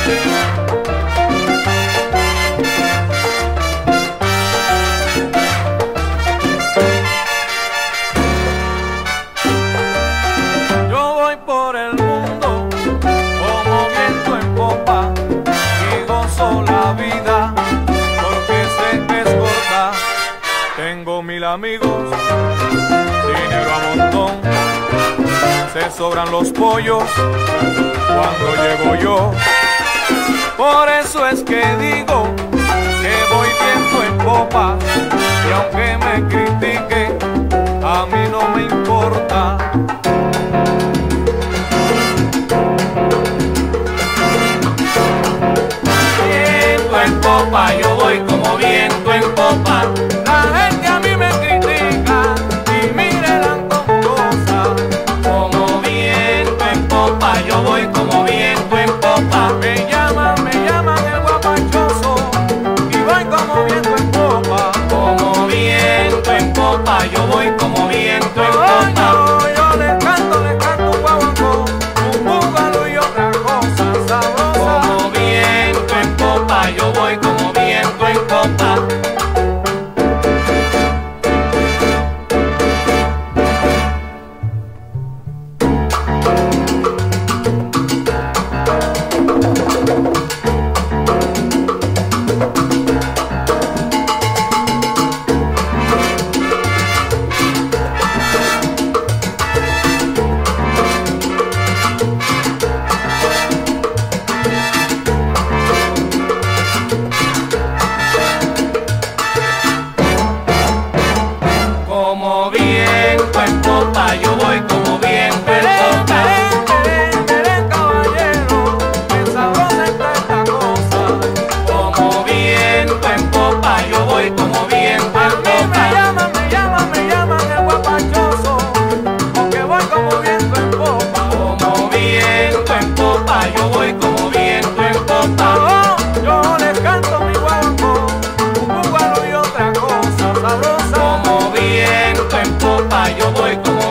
Yo voy por el mundo como viento en popa y gozo la vida porque sé que es corta. Tengo 1000 amigos, dinero a montón, se sobran los pollos cuando llego yo. Por eso es que digo que voy viento en popa y aunque me critique, a mí no me importa. Viento en popa, yo voy como viento en popa. La gente a mí me critica y miran como goza. Como viento en popa, yo voy como viento en popa. Me llaman el guapachoso y voy como viento en popa. Como viento en popa, yo voy como viento en popa. Yo les canto un guaguancó, un búgalo y otra cosa sabrosa. Como viento en popa, yo voy como viento en popa. Como viento en popa, yo voy como viento en popa. Caballero, que sabrosa está esta cosa. Como viento en popa, yo voy como viento en popa. Me llaman el guapachoso, porque voy como viento en popa. Como viento en popa, yo voy como viento en popa. Yo les canto mi guaguancó, un búgalo y otra cosa sabrosa. Como viento en popa, yo voy como